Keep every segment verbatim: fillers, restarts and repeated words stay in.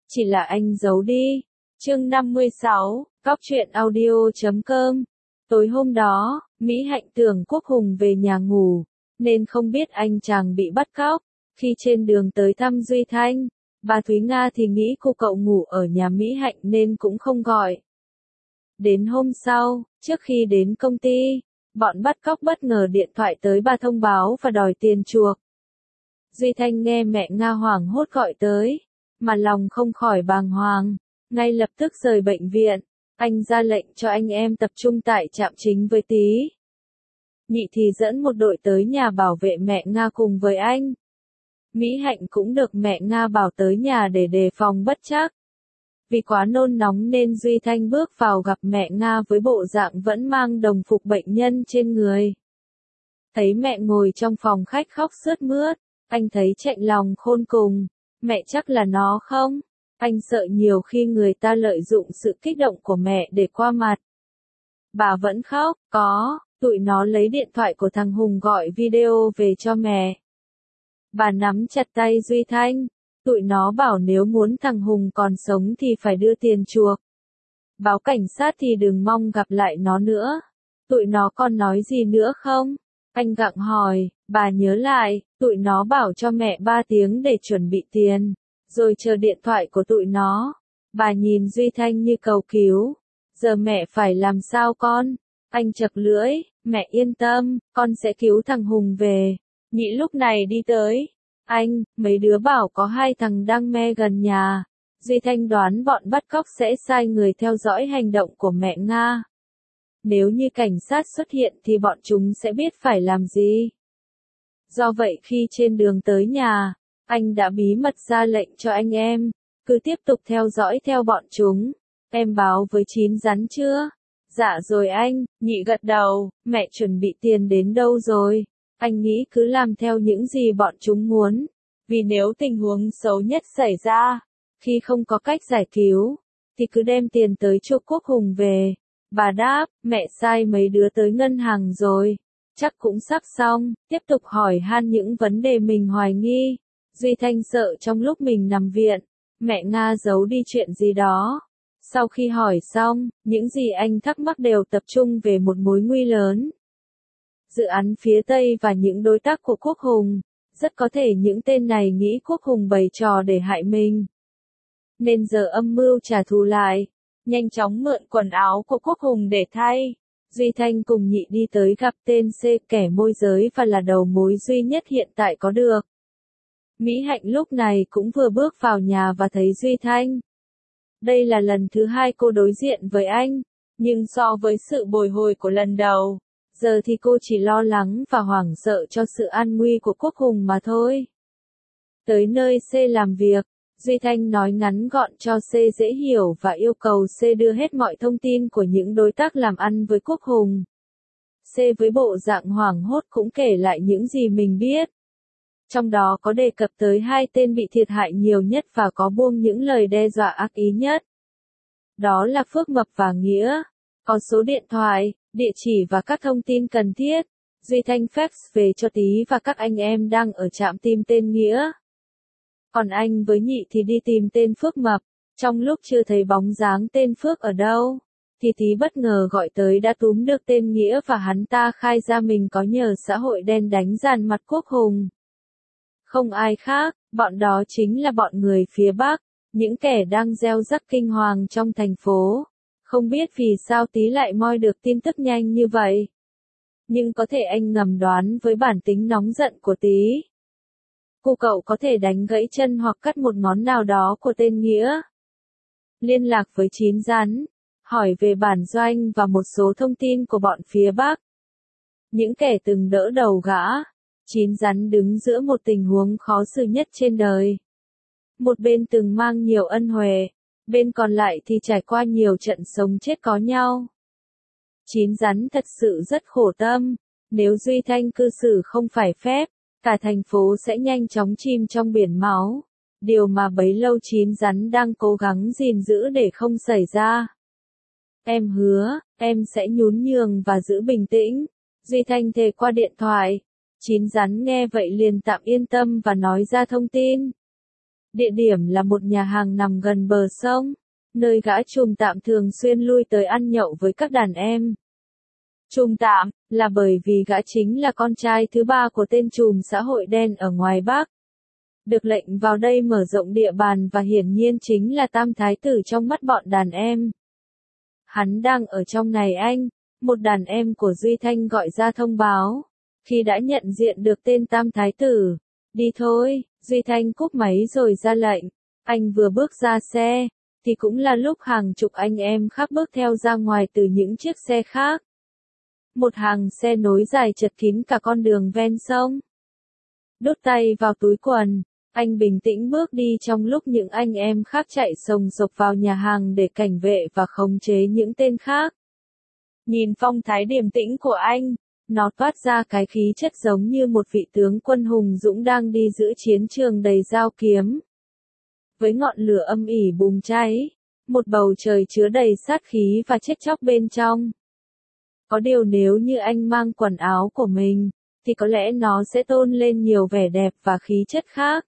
chỉ là anh giấu đi. Chương năm mươi sáu, Cóc truyện audio chấm com. Tối hôm đó, Mỹ Hạnh tưởng Quốc Hùng về nhà ngủ, nên không biết anh chàng bị bắt cóc. Khi trên đường tới thăm Duy Thanh, bà Thúy Nga thì nghĩ cô cậu ngủ ở nhà Mỹ Hạnh nên cũng không gọi. Đến hôm sau, trước khi đến công ty, bọn bắt cóc bất ngờ điện thoại tới bà thông báo và đòi tiền chuộc. Duy Thanh nghe mẹ Nga hoảng hốt gọi tới, mà lòng không khỏi bàng hoàng, ngay lập tức rời bệnh viện. Anh ra lệnh cho anh em tập trung tại trạm chính với Tý. Nhị thì dẫn một đội tới nhà bảo vệ mẹ Nga cùng với anh. Mỹ Hạnh cũng được mẹ Nga bảo tới nhà để đề phòng bất trắc. Vì quá nôn nóng nên Duy Thanh bước vào gặp mẹ Nga với bộ dạng vẫn mang đồng phục bệnh nhân trên người. Thấy mẹ ngồi trong phòng khách khóc sướt mướt, anh thấy chạnh lòng khôn cùng. Mẹ chắc là nó không? Anh sợ nhiều khi người ta lợi dụng sự kích động của mẹ để qua mặt. Bà vẫn khóc, có, tụi nó lấy điện thoại của thằng Hùng gọi video về cho mẹ. Bà nắm chặt tay Duy Thanh, tụi nó bảo nếu muốn thằng Hùng còn sống thì phải đưa tiền chuộc. Báo cảnh sát thì đừng mong gặp lại nó nữa. Tụi nó còn nói gì nữa không? Anh gặng hỏi, bà nhớ lại, tụi nó bảo cho mẹ ba tiếng để chuẩn bị tiền, rồi chờ điện thoại của tụi nó. Bà nhìn Duy Thanh như cầu cứu. Giờ mẹ phải làm sao con? Anh chập lưỡi, mẹ yên tâm, con sẽ cứu thằng Hùng về. Nhị lúc này đi tới. Anh, mấy đứa bảo có hai thằng đang me gần nhà. Duy Thanh đoán bọn bắt cóc sẽ sai người theo dõi hành động của mẹ Nga. Nếu như cảnh sát xuất hiện thì bọn chúng sẽ biết phải làm gì. Do vậy khi trên đường tới nhà, anh đã bí mật ra lệnh cho anh em, cứ tiếp tục theo dõi theo bọn chúng. Em báo với Chín Rắn chưa? Dạ rồi anh, nhị gật đầu. Mẹ chuẩn bị tiền đến đâu rồi? Anh nghĩ cứ làm theo những gì bọn chúng muốn. Vì nếu tình huống xấu nhất xảy ra, khi không có cách giải cứu, thì cứ đem tiền tới chuộc Quốc Hùng về. Bà đáp, mẹ sai mấy đứa tới ngân hàng rồi. Chắc cũng sắp xong. Tiếp tục hỏi han những vấn đề mình hoài nghi. Duy Thanh sợ trong lúc mình nằm viện, mẹ Nga giấu đi chuyện gì đó. Sau khi hỏi xong, những gì anh thắc mắc đều tập trung về một mối nguy lớn. Dự án phía Tây và những đối tác của Quốc Hùng. Rất có thể những tên này nghĩ Quốc Hùng bày trò để hại mình, nên giờ âm mưu trả thù lại. Nhanh chóng mượn quần áo của Quốc Hùng để thay. Duy Thanh cùng nhị đi tới gặp tên C, kẻ môi giới và là đầu mối duy nhất hiện tại có được. Mỹ Hạnh lúc này cũng vừa bước vào nhà và thấy Duy Thanh. Đây là lần thứ hai cô đối diện với anh, nhưng so với sự bồi hồi của lần đầu, giờ thì cô chỉ lo lắng và hoảng sợ cho sự an nguy của Quốc Hùng mà thôi. Tới nơi C làm việc, Duy Thanh nói ngắn gọn cho C dễ hiểu và yêu cầu C đưa hết mọi thông tin của những đối tác làm ăn với Quốc Hùng. C với bộ dạng hoảng hốt cũng kể lại những gì mình biết. Trong đó có đề cập tới hai tên bị thiệt hại nhiều nhất và có buông những lời đe dọa ác ý nhất. Đó là Phước Mập và Nghĩa. Có số điện thoại, địa chỉ và các thông tin cần thiết. Duy Thanh fax về cho Tý và các anh em đang ở trạm tìm tên Nghĩa. Còn anh với nhị thì đi tìm tên Phước Mập. Trong lúc chưa thấy bóng dáng tên Phước ở đâu, thì Tý bất ngờ gọi tới đã túm được tên Nghĩa và hắn ta khai ra mình có nhờ xã hội đen đánh dàn mặt Quốc Hùng. Không ai khác, bọn đó chính là bọn người phía Bắc, những kẻ đang gieo rắc kinh hoàng trong thành phố. Không biết vì sao Tý lại moi được tin tức nhanh như vậy. Nhưng có thể anh ngầm đoán với bản tính nóng giận của Tý. Cô cậu có thể đánh gãy chân hoặc cắt một ngón nào đó của tên Nghĩa. Liên lạc với Chín Rắn, hỏi về bản doanh và một số thông tin của bọn phía Bắc. Những kẻ từng đỡ đầu gã. Chín Rắn đứng giữa một tình huống khó xử nhất trên đời. Một bên từng mang nhiều ân huệ, bên còn lại thì trải qua nhiều trận sống chết có nhau. Chín Rắn thật sự rất khổ tâm. Nếu Duy Thanh cư xử không phải phép, cả thành phố sẽ nhanh chóng chìm trong biển máu. Điều mà bấy lâu Chín Rắn đang cố gắng gìn giữ để không xảy ra. Em hứa, em sẽ nhún nhường và giữ bình tĩnh. Duy Thanh thề qua điện thoại. Chín Rắn nghe vậy liền tạm yên tâm và nói ra thông tin. Địa điểm là một nhà hàng nằm gần bờ sông, nơi gã trùm tạm thường xuyên lui tới ăn nhậu với các đàn em. Trùm tạm, là bởi vì gã chính là con trai thứ ba của tên trùm xã hội đen ở ngoài Bắc. Được lệnh vào đây mở rộng địa bàn và hiển nhiên chính là tam thái tử trong mắt bọn đàn em. Hắn đang ở trong này anh, một đàn em của Duy Thanh gọi ra thông báo. Khi đã nhận diện được tên tam thái tử, đi thôi, Duy Thanh cúp máy rồi ra lệnh. Anh vừa bước ra xe, thì cũng là lúc hàng chục anh em khác bước theo ra ngoài từ những chiếc xe khác. Một hàng xe nối dài chật kín cả con đường ven sông. Đút tay vào túi quần, anh bình tĩnh bước đi trong lúc những anh em khác chạy sồng sộc vào nhà hàng để cảnh vệ và khống chế những tên khác. Nhìn phong thái điềm tĩnh của anh, nó toát ra cái khí chất giống như một vị tướng quân hùng dũng đang đi giữa chiến trường đầy dao kiếm. Với ngọn lửa âm ỉ bùng cháy, một bầu trời chứa đầy sát khí và chết chóc bên trong. Có điều nếu như anh mang quần áo của mình, thì có lẽ nó sẽ tôn lên nhiều vẻ đẹp và khí chất khác.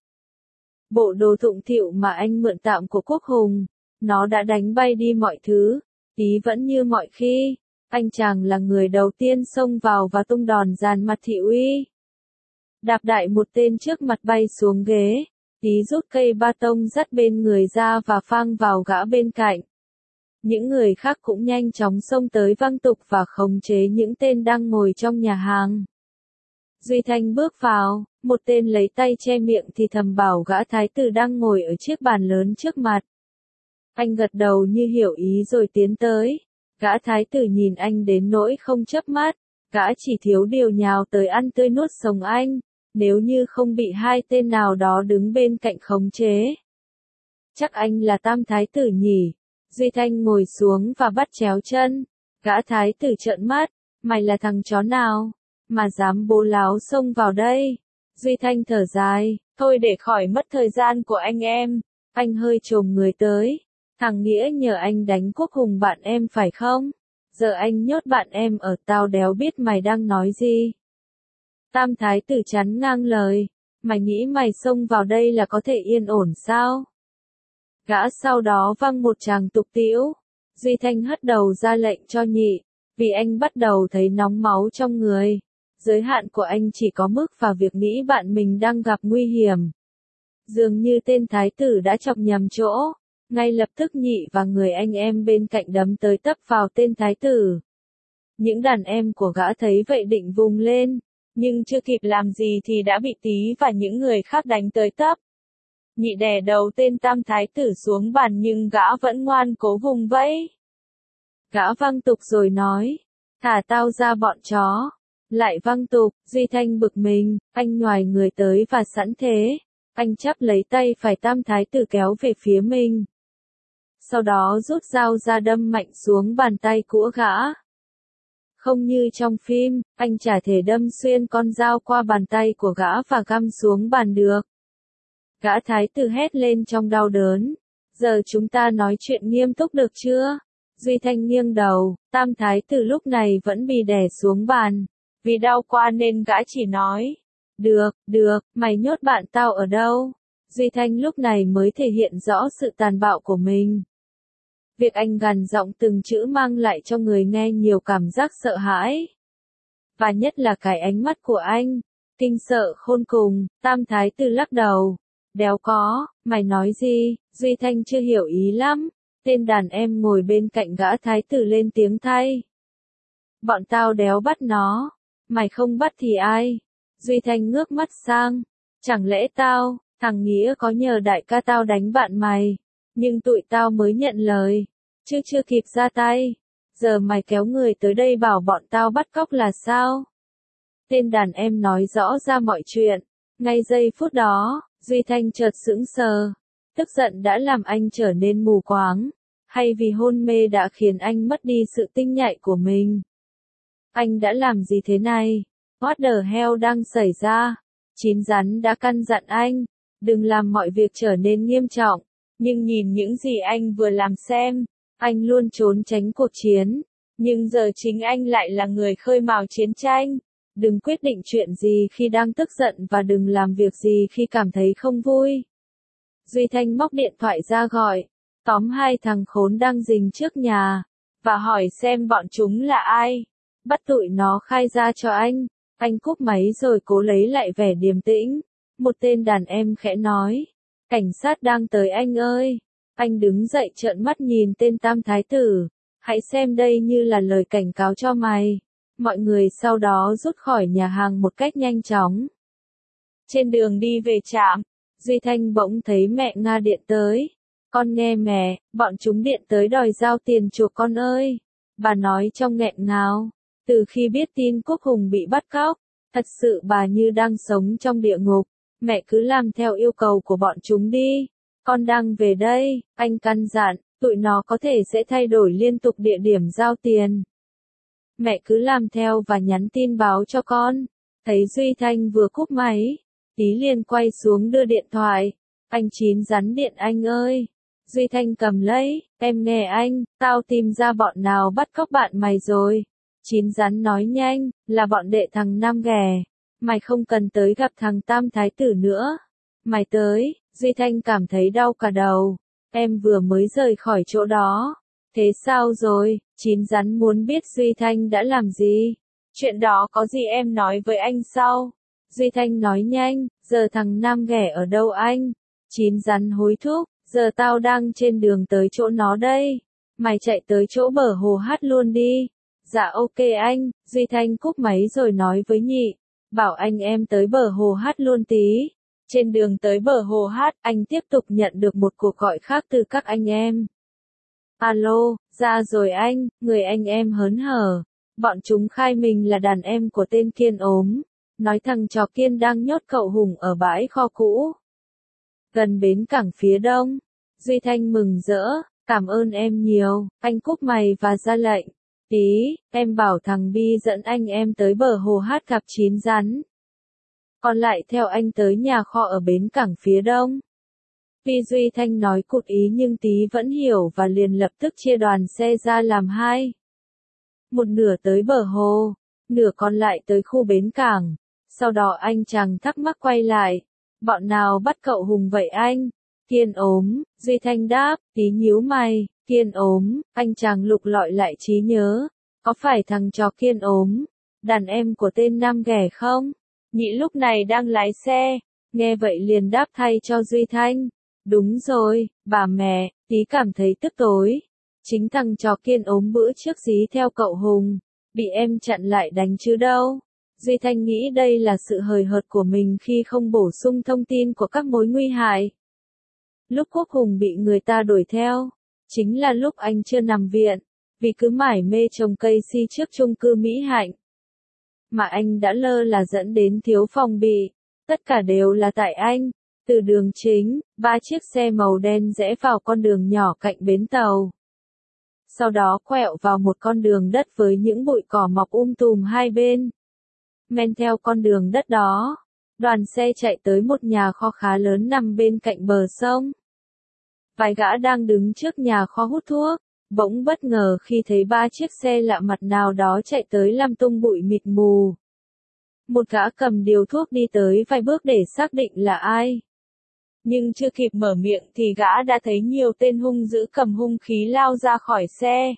Bộ đồ thụng thịu mà anh mượn tạm của Quốc Hùng, nó đã đánh bay đi mọi thứ, ý vẫn như mọi khi. Anh chàng là người đầu tiên xông vào và tung đòn dàn mặt thị uy. Đạp đại một tên trước mặt bay xuống ghế, tí rút cây ba tông dắt bên người ra và phang vào gã bên cạnh. Những người khác cũng nhanh chóng xông tới văng tục và khống chế những tên đang ngồi trong nhà hàng. Duy Thanh bước vào, một tên lấy tay che miệng thì thầm bảo gã thái tử đang ngồi ở chiếc bàn lớn trước mặt. Anh gật đầu như hiểu ý rồi tiến tới. Gã thái tử nhìn anh đến nỗi không chớp mắt, gã chỉ thiếu điều nhào tới ăn tươi nuốt sống anh, nếu như không bị hai tên nào đó đứng bên cạnh khống chế. Chắc anh là tam thái tử nhỉ? Duy Thanh ngồi xuống và bắt chéo chân. Gã thái tử trợn mắt, mày là thằng chó nào, mà dám bố láo xông vào đây? Duy Thanh thở dài, thôi để khỏi mất thời gian của anh em. Anh hơi chồm người tới. Thằng Nghĩa nhờ anh đánh Quốc Hùng bạn em phải không? Giờ anh nhốt bạn em ở, tao đéo biết mày đang nói gì. Tam thái tử chắn ngang lời, mày nghĩ mày xông vào đây là có thể yên ổn sao? Gã sau đó văng một tràng tục tĩu. Duy Thanh hất đầu ra lệnh cho nhị, vì anh bắt đầu thấy nóng máu trong người. Giới hạn của anh chỉ có mức và việc nghĩ bạn mình đang gặp nguy hiểm. Dường như tên thái tử đã chọc nhầm chỗ. Ngay lập tức nhị và người anh em bên cạnh đấm tới tấp vào tên thái tử. Những đàn em của gã thấy vậy định vùng lên, nhưng chưa kịp làm gì thì đã bị Tý và những người khác đánh tới tấp. Nhị đè đầu tên tam thái tử xuống bàn nhưng gã vẫn ngoan cố vùng vẫy. Gã văng tục rồi nói, thả tao ra bọn chó. Lại văng tục, Duy Thanh bực mình, anh nhoài người tới và sẵn thế. Anh chắp lấy tay phải tam thái tử kéo về phía mình. Sau đó rút dao ra đâm mạnh xuống bàn tay của gã. Không như trong phim, anh chả thể đâm xuyên con dao qua bàn tay của gã và găm xuống bàn được. Gã thái tử hét lên trong đau đớn. Giờ chúng ta nói chuyện nghiêm túc được chưa? Duy Thanh nghiêng đầu, tam thái tử lúc này vẫn bị đè xuống bàn. Vì đau quá nên gã chỉ nói. Được, được, mày nhốt bạn tao ở đâu? Duy Thanh lúc này mới thể hiện rõ sự tàn bạo của mình. Việc anh gằn giọng từng chữ mang lại cho người nghe nhiều cảm giác sợ hãi. Và nhất là cái ánh mắt của anh, kinh sợ khôn cùng. Tam thái tử lắc đầu. Đéo có, mày nói gì? Duy Thanh chưa hiểu ý lắm. Tên đàn em ngồi bên cạnh gã thái tử lên tiếng thay. Bọn tao đéo bắt nó. Mày không bắt thì ai? Duy Thanh ngước mắt sang. Chẳng lẽ tao, thằng Nghĩa có nhờ đại ca tao đánh bạn mày? Nhưng tụi tao mới nhận lời. Chứ chưa kịp ra tay. Giờ mày kéo người tới đây bảo bọn tao bắt cóc là sao? Tên đàn em nói rõ ra mọi chuyện. Ngay giây phút đó, Duy Thanh chợt sững sờ. Tức giận đã làm anh trở nên mù quáng. Hay vì hôn mê đã khiến anh mất đi sự tinh nhạy của mình? Anh đã làm gì thế này? What the hell đang xảy ra? Chín rắn đã căn dặn anh. Đừng làm mọi việc trở nên nghiêm trọng. Nhưng nhìn những gì anh vừa làm xem. Anh luôn trốn tránh cuộc chiến. Nhưng giờ chính anh lại là người khơi mào chiến tranh. Đừng quyết định chuyện gì khi đang tức giận và đừng làm việc gì khi cảm thấy không vui. Duy Thanh móc điện thoại ra gọi, tóm hai thằng khốn đang rình trước nhà, và hỏi xem bọn chúng là ai. Bắt tụi nó khai ra cho anh. Anh cúp máy rồi cố lấy lại vẻ điềm tĩnh. Một tên đàn em khẽ nói, cảnh sát đang tới anh ơi. Anh đứng dậy trợn mắt nhìn tên tam thái tử, hãy xem đây như là lời cảnh cáo cho mày. Mọi người sau đó rút khỏi nhà hàng một cách nhanh chóng. Trên đường đi về trạm, Duy Thanh bỗng thấy mẹ Nga điện tới. Con nghe mẹ, bọn chúng điện tới đòi giao tiền chuộc con ơi. Bà nói trong nghẹn ngào. Từ khi biết tin Quốc Hùng bị bắt cóc, thật sự bà như đang sống trong địa ngục. Mẹ cứ làm theo yêu cầu của bọn chúng đi. Con đang về đây, anh căn dặn, tụi nó có thể sẽ thay đổi liên tục địa điểm giao tiền. Mẹ cứ làm theo và nhắn tin báo cho con. Thấy Duy Thanh vừa cúp máy, Tí liền quay xuống đưa điện thoại. Anh Chín rắn điện anh ơi. Duy Thanh cầm lấy, em nghe anh, tao tìm ra bọn nào bắt cóc bạn mày rồi. Chín rắn nói nhanh, là bọn đệ thằng Nam Ghẻ. Mày không cần tới gặp thằng Tam Thái Tử nữa. Mày tới, Duy Thanh cảm thấy đau cả đầu. Em vừa mới rời khỏi chỗ đó. Thế sao rồi? Chín rắn muốn biết Duy Thanh đã làm gì. Chuyện đó có gì em nói với anh sau. Duy Thanh nói nhanh, giờ thằng Nam Ghẻ ở đâu anh? Chín rắn hối thúc, giờ tao đang trên đường tới chỗ nó đây. Mày chạy tới chỗ bờ hồ hát luôn đi. Dạ ok anh. Duy Thanh cúp máy rồi nói với Nhị, bảo anh em tới bờ hồ hát luôn tí. Trên đường tới bờ hồ hát, anh tiếp tục nhận được một cuộc gọi khác từ các anh em. Alo, ra rồi anh, người anh em hớn hở. Bọn chúng khai mình là đàn em của tên Kiên ốm. Nói thằng chó Kiên đang nhốt cậu Hùng ở bãi kho cũ. Gần bến cảng phía đông. Duy Thanh mừng rỡ, cảm ơn em nhiều, anh cúp mày và ra lệnh. Tí, em bảo thằng Bi dẫn anh em tới bờ hồ hát gặp Chín rắn. Còn lại theo anh tới nhà kho ở bến cảng phía đông. Tuy Duy Thanh nói cụt ý nhưng Tí vẫn hiểu và liền lập tức chia đoàn xe ra làm hai. Một nửa tới bờ hồ, nửa còn lại tới khu bến cảng. Sau đó anh chàng thắc mắc quay lại. Bọn nào bắt cậu Hùng vậy anh? Kiên ốm, Duy Thanh đáp, Tí nhíu mày, Kiên ốm, anh chàng lục lọi lại trí nhớ. Có phải thằng chó Kiên ốm, đàn em của tên Nam Ghẻ không? Nhị lúc này đang lái xe, nghe vậy liền đáp thay cho Duy Thanh. Đúng rồi, bà mẹ, Tí cảm thấy tức tối. Chính thằng chó Kiên ốm bữa trước dí theo cậu Hùng, bị em chặn lại đánh chứ đâu. Duy Thanh nghĩ đây là sự hời hợt của mình khi không bổ sung thông tin của các mối nguy hại. Lúc Quốc Hùng bị người ta đuổi theo, chính là lúc anh chưa nằm viện, vì cứ mải mê trồng cây si trước chung cư Mỹ Hạnh. Mà anh đã lơ là dẫn đến thiếu phòng bị, tất cả đều là tại anh. Từ đường chính, ba chiếc xe màu đen rẽ vào con đường nhỏ cạnh bến tàu. Sau đó quẹo vào một con đường đất với những bụi cỏ mọc um tùm hai bên. Men theo con đường đất đó, đoàn xe chạy tới một nhà kho khá lớn nằm bên cạnh bờ sông. Vài gã đang đứng trước nhà kho hút thuốc, bỗng bất ngờ khi thấy ba chiếc xe lạ mặt nào đó chạy tới làm tung bụi mịt mù. Một gã cầm điếu thuốc đi tới vài bước để xác định là ai. Nhưng chưa kịp mở miệng thì gã đã thấy nhiều tên hung dữ cầm hung khí lao ra khỏi xe.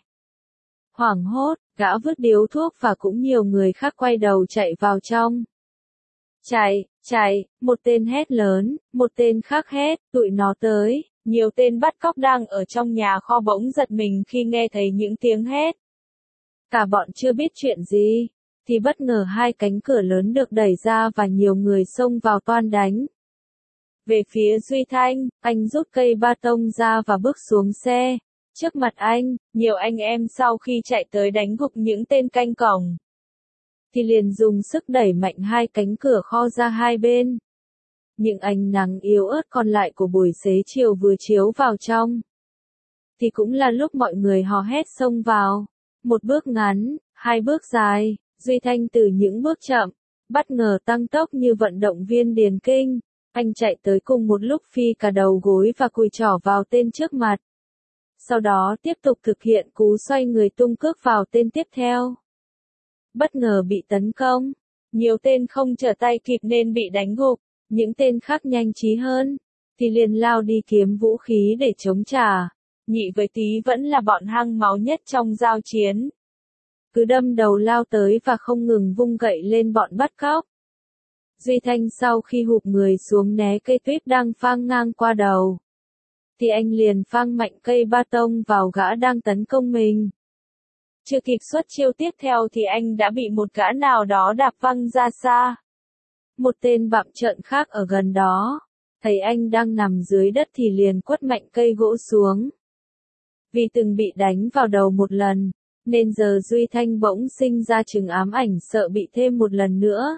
Hoảng hốt, gã vứt điếu thuốc và cũng nhiều người khác quay đầu chạy vào trong. Chạy, chạy, một tên hét lớn, một tên khác hét, tụi nó tới. Nhiều tên bắt cóc đang ở trong nhà kho bỗng giật mình khi nghe thấy những tiếng hét. Cả bọn chưa biết chuyện gì, thì bất ngờ hai cánh cửa lớn được đẩy ra và nhiều người xông vào toan đánh. Về phía Duy Thanh, anh rút cây ba tông ra và bước xuống xe. Trước mặt anh, nhiều anh em sau khi chạy tới đánh gục những tên canh cổng, thì liền dùng sức đẩy mạnh hai cánh cửa kho ra hai bên. Những ánh nắng yếu ớt còn lại của buổi xế chiều vừa chiếu vào trong. Thì cũng là lúc mọi người hò hét xông vào. Một bước ngắn, hai bước dài, Duy Thanh từ những bước chậm, bất ngờ tăng tốc như vận động viên điền kinh. Anh chạy tới cùng một lúc phi cả đầu gối và cùi trỏ vào tên trước mặt. Sau đó tiếp tục thực hiện cú xoay người tung cước vào tên tiếp theo. Bất ngờ bị tấn công. Nhiều tên không trở tay kịp nên bị đánh gục. Những tên khác nhanh trí hơn, thì liền lao đi kiếm vũ khí để chống trả. Nhị với Tý vẫn là bọn hăng máu nhất trong giao chiến. Cứ đâm đầu lao tới và không ngừng vung gậy lên bọn bắt cóc. Duy Thanh sau khi hụp người xuống né cây tuyết đang phang ngang qua đầu, thì anh liền phang mạnh cây ba tông vào gã đang tấn công mình. Chưa kịp xuất chiêu tiếp theo thì anh đã bị một gã nào đó đạp văng ra xa. Một tên bặm trợn khác ở gần đó, thấy anh đang nằm dưới đất thì liền quất mạnh cây gỗ xuống. Vì từng bị đánh vào đầu một lần, nên giờ Duy Thanh bỗng sinh ra chứng ám ảnh sợ bị thêm một lần nữa.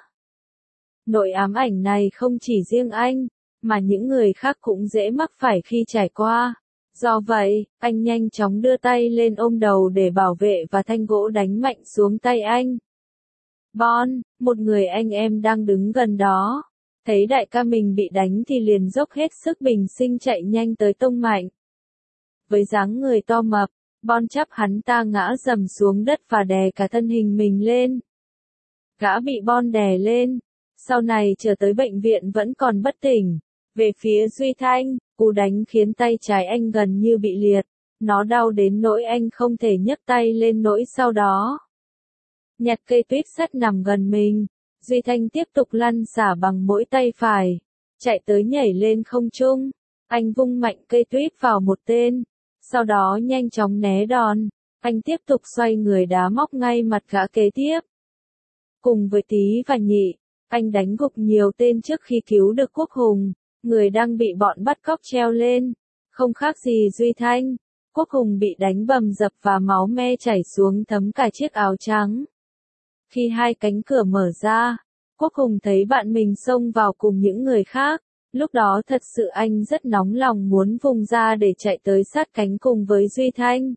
Nỗi ám ảnh này không chỉ riêng anh, mà những người khác cũng dễ mắc phải khi trải qua. Do vậy, anh nhanh chóng đưa tay lên ôm đầu để bảo vệ và thanh gỗ đánh mạnh xuống tay anh. Bon, một người anh em đang đứng gần đó, thấy đại ca mình bị đánh thì liền dốc hết sức bình sinh chạy nhanh tới tông mạnh. Với dáng người to mập, Bon chắp hắn ta ngã dầm xuống đất và đè cả thân hình mình lên. Gã bị Bon đè lên, sau này trở tới bệnh viện vẫn còn bất tỉnh. Về phía Duy Thanh, cú đánh khiến tay trái anh gần như bị liệt, nó đau đến nỗi anh không thể nhấc tay lên nỗi sau đó. Nhặt cây tuyết sắt nằm gần mình, Duy Thanh tiếp tục lăn xả bằng mỗi tay phải, chạy tới nhảy lên không trung, anh vung mạnh cây tuyết vào một tên, sau đó nhanh chóng né đòn, anh tiếp tục xoay người đá móc ngay mặt gã kế tiếp. Cùng với Tý và Nhị, anh đánh gục nhiều tên trước khi cứu được Quốc Hùng, người đang bị bọn bắt cóc treo lên, không khác gì Duy Thanh. Quốc Hùng bị đánh bầm dập và máu me chảy xuống thấm cả chiếc áo trắng. Khi hai cánh cửa mở ra, Quốc Hùng thấy bạn mình xông vào cùng những người khác, lúc đó thật sự anh rất nóng lòng muốn vùng ra để chạy tới sát cánh cùng với Duy Thanh.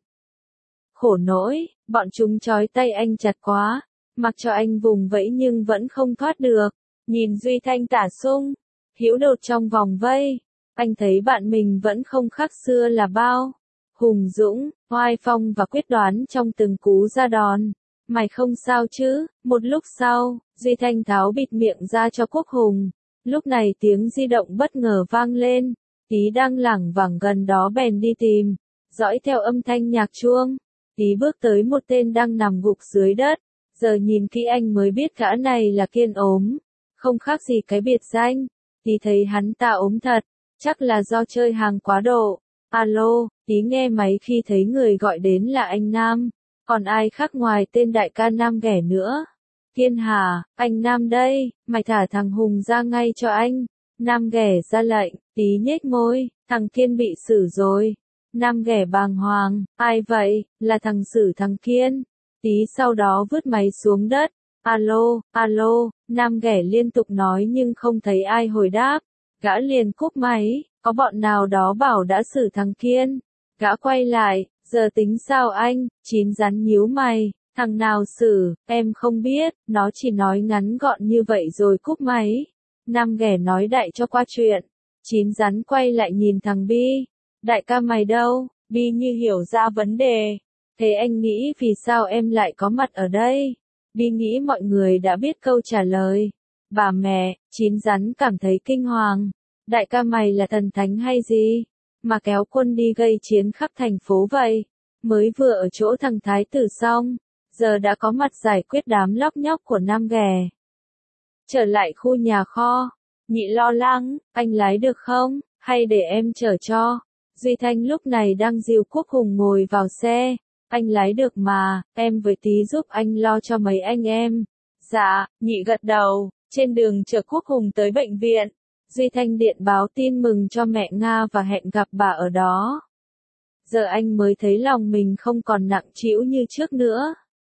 Khổ nỗi, bọn chúng trói tay anh chặt quá, mặc cho anh vùng vẫy nhưng vẫn không thoát được. Nhìn Duy Thanh tả sung, hữu đột trong vòng vây, anh thấy bạn mình vẫn không khác xưa là bao. Hùng dũng, oai phong và quyết đoán trong từng cú ra đòn. Mày không sao chứ? Một lúc sau, Duy Thanh tháo bịt miệng ra cho Quốc Hùng. Lúc này tiếng di động bất ngờ vang lên, Tý đang lảng vảng gần đó bèn đi tìm, dõi theo âm thanh nhạc chuông. Tý bước tới một tên đang nằm gục dưới đất, giờ nhìn kỹ anh mới biết gã này là Kiên ốm, không khác gì cái biệt danh. Tý thấy hắn ta ốm thật, chắc là do chơi hàng quá độ. Alo, Tý nghe máy khi thấy người gọi đến là anh Nam, còn ai khác ngoài tên đại ca Nam ghẻ nữa. Kiên hả, anh Nam đây, mày thả thằng Hùng ra ngay cho anh. Nam ghẻ ra lệnh, Tý nhếch môi, thằng Kiên bị xử rồi. Nam ghẻ bàng hoàng, ai vậy, là thằng xử thằng Kiên. Tý sau đó vứt máy xuống đất. Alo, alo, Nam ghẻ liên tục nói nhưng không thấy ai hồi đáp. Gã liền cúp máy, có bọn nào đó bảo đã xử thằng Kiên. Gã quay lại, giờ tính sao anh? Chín rắn nhíu mày, thằng nào xử, em không biết, nó chỉ nói ngắn gọn như vậy rồi cúp máy. Nam ghẻ nói đại cho qua chuyện. Chín rắn quay lại nhìn thằng Bi. Đại ca mày đâu? Bi như hiểu ra vấn đề. Thế anh nghĩ vì sao em lại có mặt ở đây? Bi nghĩ mọi người đã biết câu trả lời. Bà mẹ, chín rắn cảm thấy kinh hoàng. Đại ca mày là thần thánh hay gì? Mà kéo quân đi gây chiến khắp thành phố vậy? Mới vừa ở chỗ thằng Thái tử xong, giờ đã có mặt giải quyết đám lóc nhóc của Nam ghẻ. Trở lại khu nhà kho, Nhị lo lắng, anh lái được không? Hay để em chở cho? Duy Thanh lúc này đang dìu Quốc Hùng ngồi vào xe. Anh lái được mà, em với Tý giúp anh lo cho mấy anh em. Dạ, Nhị gật đầu, trên đường chở Quốc Hùng tới bệnh viện. Duy Thanh điện báo tin mừng cho mẹ Nga và hẹn gặp bà ở đó. Giờ anh mới thấy lòng mình không còn nặng trĩu như trước nữa.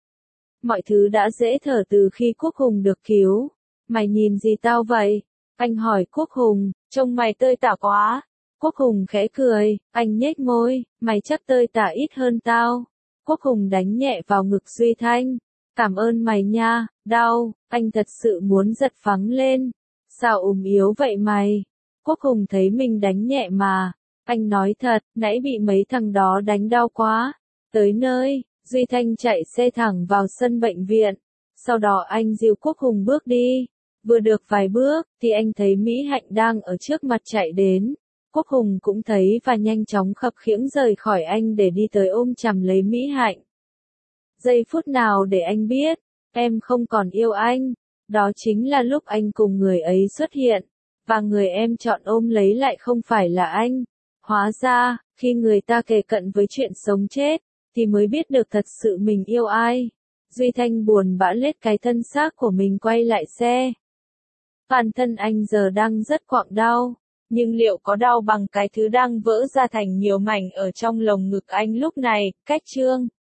Mọi thứ đã dễ thở từ khi Quốc Hùng được cứu. Mày nhìn gì tao vậy? Anh hỏi Quốc Hùng, trông mày tơi tả quá. Quốc Hùng khẽ cười, anh nhếch môi, mày chắc tơi tả ít hơn tao. Quốc Hùng đánh nhẹ vào ngực Duy Thanh. Cảm ơn mày nha, đau, anh thật sự muốn giật phắng lên. Sao ốm yếu vậy mày? Quốc Hùng thấy mình đánh nhẹ mà. Anh nói thật, nãy bị mấy thằng đó đánh đau quá. Tới nơi, Duy Thanh chạy xe thẳng vào sân bệnh viện. Sau đó anh dìu Quốc Hùng bước đi. Vừa được vài bước, thì anh thấy Mỹ Hạnh đang ở trước mặt chạy đến. Quốc Hùng cũng thấy và nhanh chóng khập khiễng rời khỏi anh để đi tới ôm chầm lấy Mỹ Hạnh. Giây phút nào để anh biết, em không còn yêu anh, đó chính là lúc anh cùng người ấy xuất hiện, và người em chọn ôm lấy lại không phải là anh. Hóa ra, khi người ta kề cận với chuyện sống chết, thì mới biết được thật sự mình yêu ai. Duy Thanh buồn bã lết cái thân xác của mình quay lại xe. Bản thân anh giờ đang rất quặn đau, nhưng liệu có đau bằng cái thứ đang vỡ ra thành nhiều mảnh ở trong lồng ngực anh lúc này? Cách chương